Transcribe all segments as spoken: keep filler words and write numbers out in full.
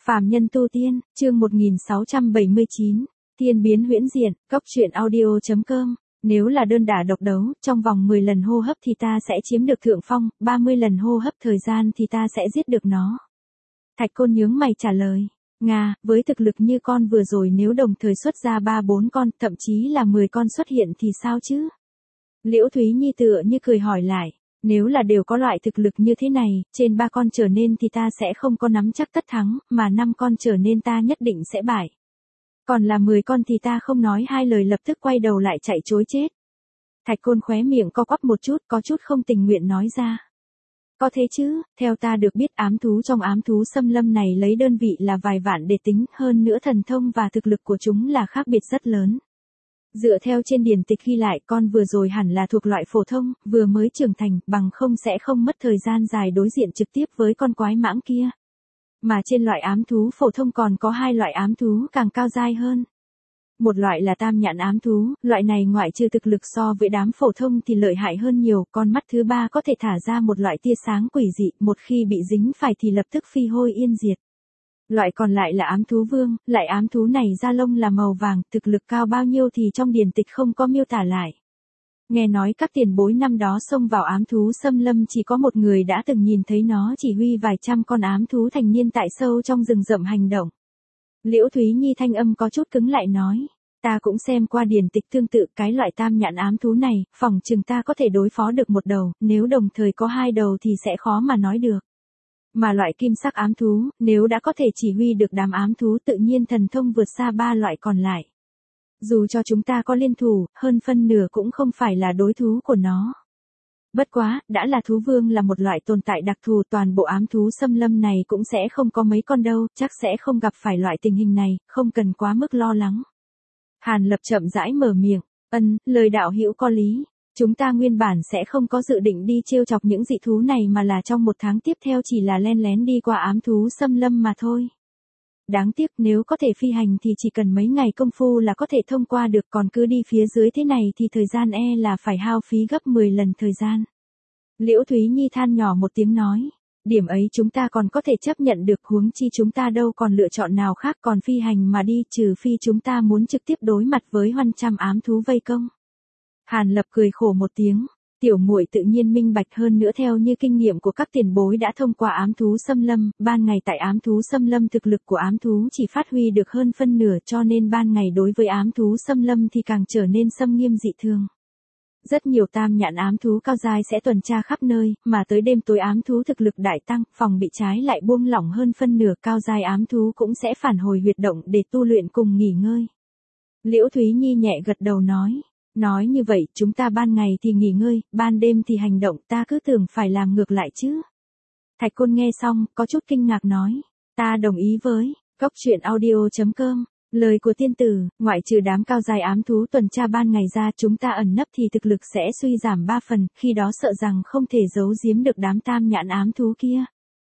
Phàm nhân tu tiên, chương một nghìn sáu trăm bảy mươi chín, thiên biến huyễn diện, cốc truyện audio.com. Nếu là đơn đả độc đấu, trong vòng mười lần hô hấp thì ta sẽ chiếm được thượng phong, ba mươi lần hô hấp thời gian thì ta sẽ giết được nó. Thạch Côn nhướng mày trả lời. Nga, với thực lực như con vừa rồi nếu đồng thời xuất ra ba bốn con, thậm chí là mười con xuất hiện thì sao chứ? Liễu Thúy Nhi tựa như cười hỏi lại. Nếu là đều có loại thực lực như thế này, trên ba con trở nên thì ta sẽ không có nắm chắc tất thắng, mà năm con trở nên ta nhất định sẽ bại. Còn là mười con thì ta không nói hai lời lập tức quay đầu lại chạy trối chết. Thạch Côn khóe miệng co quắp một chút, có chút không tình nguyện nói ra. Có thế chứ, theo ta được biết ám thú trong ám thú xâm lâm này lấy đơn vị là vài vạn để tính, hơn nữa thần thông và thực lực của chúng là khác biệt rất lớn. Dựa theo trên điển tịch ghi lại con vừa rồi hẳn là thuộc loại phổ thông, vừa mới trưởng thành, bằng không sẽ không mất thời gian dài đối diện trực tiếp với con quái mãng kia. Mà trên loại ám thú phổ thông còn có hai loại ám thú càng cao giai hơn. Một loại là tam nhãn ám thú, loại này ngoại trừ thực lực so với đám phổ thông thì lợi hại hơn nhiều, con mắt thứ ba có thể thả ra một loại tia sáng quỷ dị, một khi bị dính phải thì lập tức phi hôi yên diệt. Loại còn lại là ám thú vương, lại ám thú này da lông là màu vàng, thực lực cao bao nhiêu thì trong điển tịch không có miêu tả lại. Nghe nói các tiền bối năm đó xông vào ám thú xâm lâm chỉ có một người đã từng nhìn thấy nó chỉ huy vài trăm con ám thú thành niên tại sâu trong rừng rậm hành động. Liễu Thúy Nhi thanh âm có chút cứng lại nói, ta cũng xem qua điển tịch tương tự cái loại tam nhãn ám thú này, phỏng chừng ta có thể đối phó được một đầu, nếu đồng thời có hai đầu thì sẽ khó mà nói được. Mà loại kim sắc ám thú, nếu đã có thể chỉ huy được đám ám thú tự nhiên thần thông vượt xa ba loại còn lại. Dù cho chúng ta có liên thủ, hơn phân nửa cũng không phải là đối thú của nó. Bất quá, đã là thú vương là một loại tồn tại đặc thù, toàn bộ ám thú xâm lâm này cũng sẽ không có mấy con đâu, chắc sẽ không gặp phải loại tình hình này, không cần quá mức lo lắng. Hàn Lập chậm rãi mở miệng, ân, lời đạo hữu có lý. Chúng ta nguyên bản sẽ không có dự định đi trêu chọc những dị thú này mà là trong một tháng tiếp theo chỉ là len lén đi qua ám thú xâm lâm mà thôi. Đáng tiếc nếu có thể phi hành thì chỉ cần mấy ngày công phu là có thể thông qua được, còn cứ đi phía dưới thế này thì thời gian e là phải hao phí gấp mười lần thời gian. Liễu Thúy Nhi than nhỏ một tiếng nói, điểm ấy chúng ta còn có thể chấp nhận được, huống chi chúng ta đâu còn lựa chọn nào khác, còn phi hành mà đi, trừ phi chúng ta muốn trực tiếp đối mặt với hoăn trăm ám thú vây công. Hàn Lập cười khổ một tiếng, tiểu muội tự nhiên minh bạch, hơn nữa theo như kinh nghiệm của các tiền bối đã thông qua ám thú xâm lâm, ban ngày tại ám thú xâm lâm thực lực của ám thú chỉ phát huy được hơn phân nửa, cho nên ban ngày đối với ám thú xâm lâm thì càng trở nên xâm nghiêm dị thường. Rất nhiều tam nhãn ám thú cao giai sẽ tuần tra khắp nơi, mà tới đêm tối ám thú thực lực đại tăng, phòng bị trái lại buông lỏng hơn phân nửa, cao giai ám thú cũng sẽ phản hồi huyệt động để tu luyện cùng nghỉ ngơi. Liễu Thúy Nhi nhẹ gật đầu nói. Nói như vậy, chúng ta ban ngày thì nghỉ ngơi, ban đêm thì hành động, ta cứ tưởng phải làm ngược lại chứ. Thạch Côn nghe xong, có chút kinh ngạc nói, ta đồng ý với, cốc truyện audio.com, lời của tiên tử, ngoại trừ đám cao dài ám thú tuần tra ban ngày ra chúng ta ẩn nấp thì thực lực sẽ suy giảm ba phần, khi đó sợ rằng không thể giấu giếm được đám tam nhãn ám thú kia.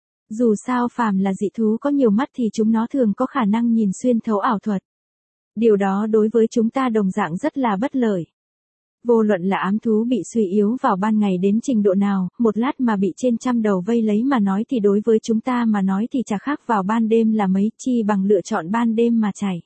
Dù sao phàm là dị thú có nhiều mắt thì chúng nó thường có khả năng nhìn xuyên thấu ảo thuật. Điều đó đối với chúng ta đồng dạng rất là bất lợi. Vô luận là ám thú bị suy yếu vào ban ngày đến trình độ nào, một lát mà bị trên trăm đầu vây lấy mà nói thì đối với chúng ta mà nói thì chả khác vào ban đêm là mấy, chi bằng lựa chọn ban đêm mà chạy.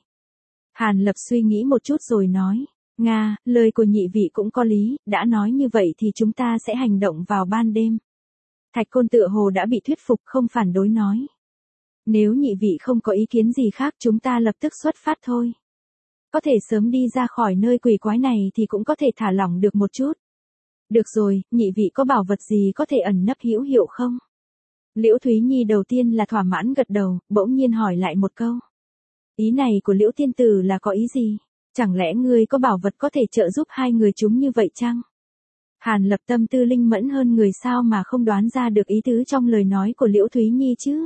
Hàn Lập suy nghĩ một chút rồi nói, Nga, lời của nhị vị cũng có lý, đã nói như vậy thì chúng ta sẽ hành động vào ban đêm. Thạch Côn tựa hồ đã bị thuyết phục, không phản đối nói. Nếu nhị vị không có ý kiến gì khác chúng ta lập tức xuất phát thôi. Có thể sớm đi ra khỏi nơi quỷ quái này thì cũng có thể thả lỏng được một chút. Được rồi, nhị vị có bảo vật gì có thể ẩn nấp hữu hiệu không? Liễu Thúy Nhi đầu tiên là thỏa mãn gật đầu, bỗng nhiên hỏi lại một câu. Ý này của Liễu tiên tử là có ý gì? Chẳng lẽ ngươi có bảo vật có thể trợ giúp hai người chúng như vậy chăng? Hàn Lập tâm tư linh mẫn hơn người sao mà không đoán ra được ý tứ trong lời nói của Liễu Thúy Nhi chứ?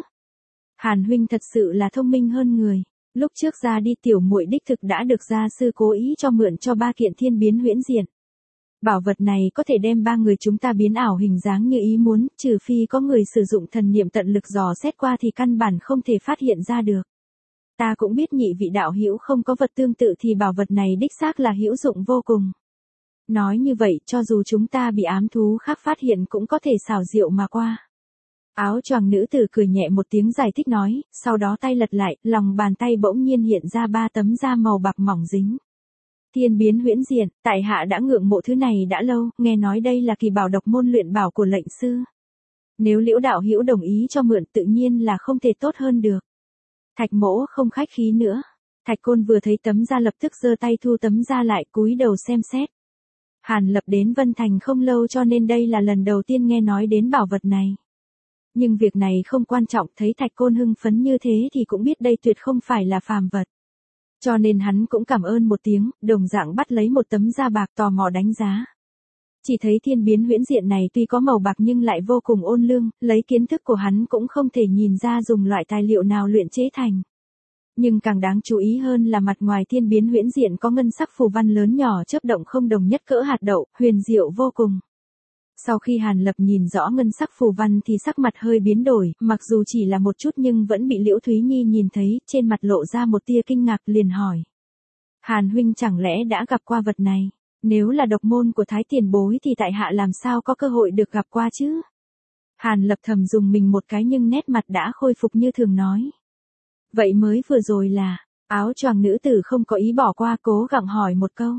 Hàn huynh thật sự là thông minh hơn người. Lúc trước ra đi tiểu muội đích thực đã được gia sư cố ý cho mượn cho ba kiện thiên biến huyễn diện. Bảo vật này có thể đem ba người chúng ta biến ảo hình dáng như ý muốn, trừ phi có người sử dụng thần niệm tận lực dò xét qua thì căn bản không thể phát hiện ra được. Ta cũng biết nhị vị đạo hữu không có vật tương tự thì bảo vật này đích xác là hữu dụng vô cùng. Nói như vậy, cho dù chúng ta bị ám thú khác phát hiện cũng có thể xảo diệu mà qua. Áo choàng nữ tử cười nhẹ một tiếng giải thích nói, sau đó tay lật lại, lòng bàn tay bỗng nhiên hiện ra ba tấm da màu bạc mỏng dính. Thiên biến huyễn diện, tại hạ đã ngưỡng mộ thứ này đã lâu, nghe nói đây là kỳ bảo độc môn luyện bảo của lệnh sư. Nếu Liễu đạo hữu đồng ý cho mượn tự nhiên là không thể tốt hơn được. Thạch mỗ không khách khí nữa. Thạch Côn vừa thấy tấm da lập tức giơ tay thu tấm da lại, cúi đầu xem xét. Hàn Lập đến Vân Thành không lâu cho nên đây là lần đầu tiên nghe nói đến bảo vật này. Nhưng việc này không quan trọng, thấy Thạch Côn hưng phấn như thế thì cũng biết đây tuyệt không phải là phàm vật. Cho nên hắn cũng cảm ơn một tiếng, đồng dạng bắt lấy một tấm da bạc tò mò đánh giá. Chỉ thấy thiên biến huyễn diện này tuy có màu bạc nhưng lại vô cùng ôn lương, lấy kiến thức của hắn cũng không thể nhìn ra dùng loại tài liệu nào luyện chế thành. Nhưng càng đáng chú ý hơn là mặt ngoài thiên biến huyễn diện có ngân sắc phù văn lớn nhỏ chớp động không đồng nhất cỡ hạt đậu, huyền diệu vô cùng. Sau khi Hàn Lập nhìn rõ ngân sắc phù văn thì sắc mặt hơi biến đổi, mặc dù chỉ là một chút nhưng vẫn bị Liễu Thúy Nhi nhìn thấy, trên mặt lộ ra một tia kinh ngạc liền hỏi. Hàn huynh chẳng lẽ đã gặp qua vật này? Nếu là độc môn của Thái tiền bối thì tại hạ làm sao có cơ hội được gặp qua chứ? Hàn Lập thầm dùng mình một cái nhưng nét mặt đã khôi phục như thường nói. Vậy mới vừa rồi là, áo choàng nữ tử không có ý bỏ qua, cố gắng hỏi một câu.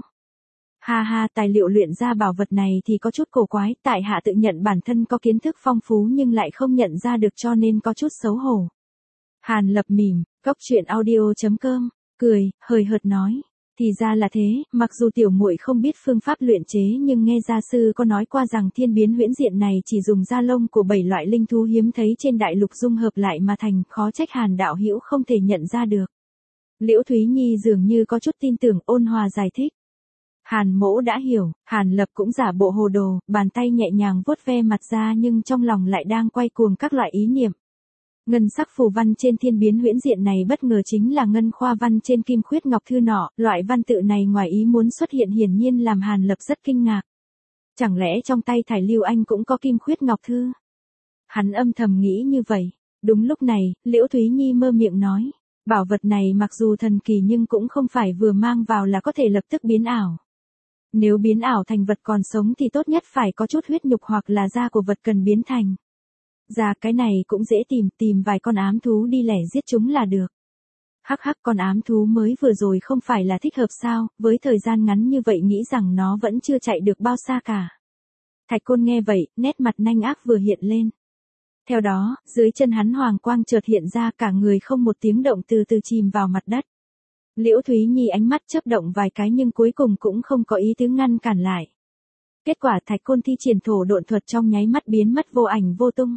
Ha ha, tài liệu luyện ra bảo vật này thì có chút cổ quái, tại hạ tự nhận bản thân có kiến thức phong phú nhưng lại không nhận ra được cho nên có chút xấu hổ. Hàn Lập mỉm, cốc truyện audio chấm com, cười, hời hợt nói. Thì ra là thế, mặc dù tiểu muội không biết phương pháp luyện chế nhưng nghe gia sư có nói qua rằng thiên biến huyễn diện này chỉ dùng da lông của bảy loại linh thú hiếm thấy trên đại lục dung hợp lại mà thành, khó trách Hàn đạo hữu không thể nhận ra được. Liễu Thúy Nhi dường như có chút tin tưởng, ôn hòa giải thích. Hàn mỗ đã hiểu, Hàn Lập cũng giả bộ hồ đồ, bàn tay nhẹ nhàng vuốt ve mặt ra nhưng trong lòng lại đang quay cuồng các loại ý niệm. Ngân sắc phù văn trên thiên biến huyễn diện này bất ngờ chính là ngân khoa văn trên kim khuyết ngọc thư nọ, loại văn tự này ngoài ý muốn xuất hiện hiển nhiên làm Hàn Lập rất kinh ngạc. Chẳng lẽ trong tay Thải Lưu Anh cũng có kim khuyết ngọc thư? Hắn âm thầm nghĩ như vậy. Đúng lúc này, Liễu Thúy Nhi mơ miệng nói, bảo vật này mặc dù thần kỳ nhưng cũng không phải vừa mang vào là có thể lập tức biến ảo. Nếu biến ảo thành vật còn sống thì tốt nhất phải có chút huyết nhục hoặc là da của vật cần biến thành. Ra cái này cũng dễ tìm, tìm vài con ám thú đi lẻ giết chúng là được. Hắc hắc, con ám thú mới vừa rồi không phải là thích hợp sao, với thời gian ngắn như vậy nghĩ rằng nó vẫn chưa chạy được bao xa cả. Thạch Côn nghe vậy, nét mặt nanh ác vừa hiện lên. Theo đó, dưới chân hắn hoàng quang chợt hiện ra, cả người không một tiếng động từ từ chìm vào mặt đất. Liễu Thúy Nhi ánh mắt chớp động vài cái nhưng cuối cùng cũng không có ý tứ ngăn cản lại. Kết quả Thạch Côn thi triển thổ độn thuật trong nháy mắt biến mất vô ảnh vô tung.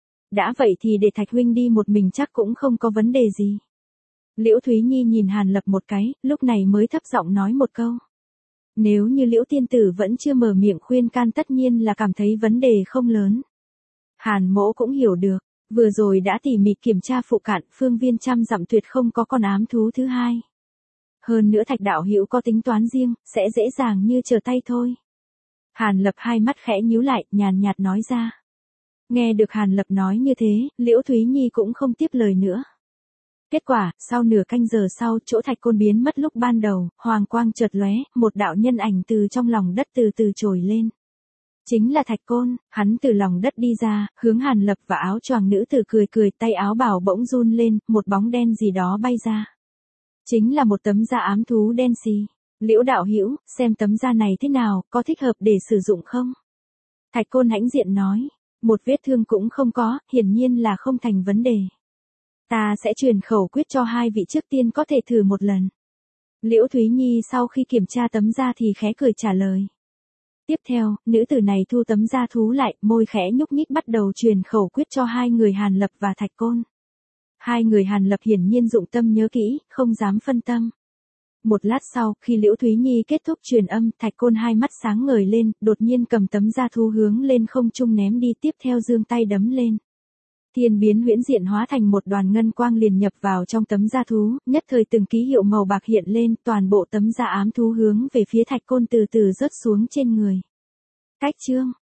Đã vậy thì để Thạch huynh đi một mình chắc cũng không có vấn đề gì. Liễu Thúy Nhi nhìn Hàn Lập một cái, lúc này mới thấp giọng nói một câu. Nếu như Liễu tiên tử vẫn chưa mở miệng khuyên can tất nhiên là cảm thấy vấn đề không lớn. Hàn mỗ cũng hiểu được, vừa rồi đã tỉ mỉ kiểm tra phụ cận, phương viên trăm dặm tuyệt không có con ám thú thứ hai. Hơn nữa Thạch đạo hữu có tính toán riêng, sẽ dễ dàng như trở tay thôi. Hàn Lập hai mắt khẽ nhíu lại, nhàn nhạt nói ra. Nghe được Hàn Lập nói như thế, Liễu Thúy Nhi cũng không tiếp lời nữa. Kết quả, sau nửa canh giờ sau, chỗ Thạch Côn biến mất lúc ban đầu, hoàng quang chợt lóe, một đạo nhân ảnh từ trong lòng đất từ từ trồi lên. Chính là Thạch Côn, hắn từ lòng đất đi ra, hướng Hàn Lập và áo choàng nữ tử cười cười, tay áo bào bỗng run lên, một bóng đen gì đó bay ra. Chính là một tấm da ám thú đen xì. Liễu đạo hữu, xem tấm da này thế nào, có thích hợp để sử dụng không? Thạch Côn hãnh diện nói, một vết thương cũng không có, hiển nhiên là không thành vấn đề. Ta sẽ truyền khẩu quyết cho hai vị trước tiên có thể thử một lần. Liễu Thúy Nhi sau khi kiểm tra tấm da thì khẽ cười trả lời. Tiếp theo, nữ tử này thu tấm da thú lại, môi khẽ nhúc nhích bắt đầu truyền khẩu quyết cho hai người Hàn Lập và Thạch Côn. Hai người Hàn Lập hiển nhiên dụng tâm nhớ kỹ, không dám phân tâm. Một lát sau, khi Liễu Thúy Nhi kết thúc truyền âm, Thạch Côn hai mắt sáng ngời lên, đột nhiên cầm tấm da thú hướng lên không trung ném đi, tiếp theo giương tay đấm lên. Thiên biến huyễn diện hóa thành một đoàn ngân quang liền nhập vào trong tấm da thú, nhất thời từng ký hiệu màu bạc hiện lên, toàn bộ tấm da ám thú hướng về phía Thạch Côn từ từ rớt xuống trên người. Cách chương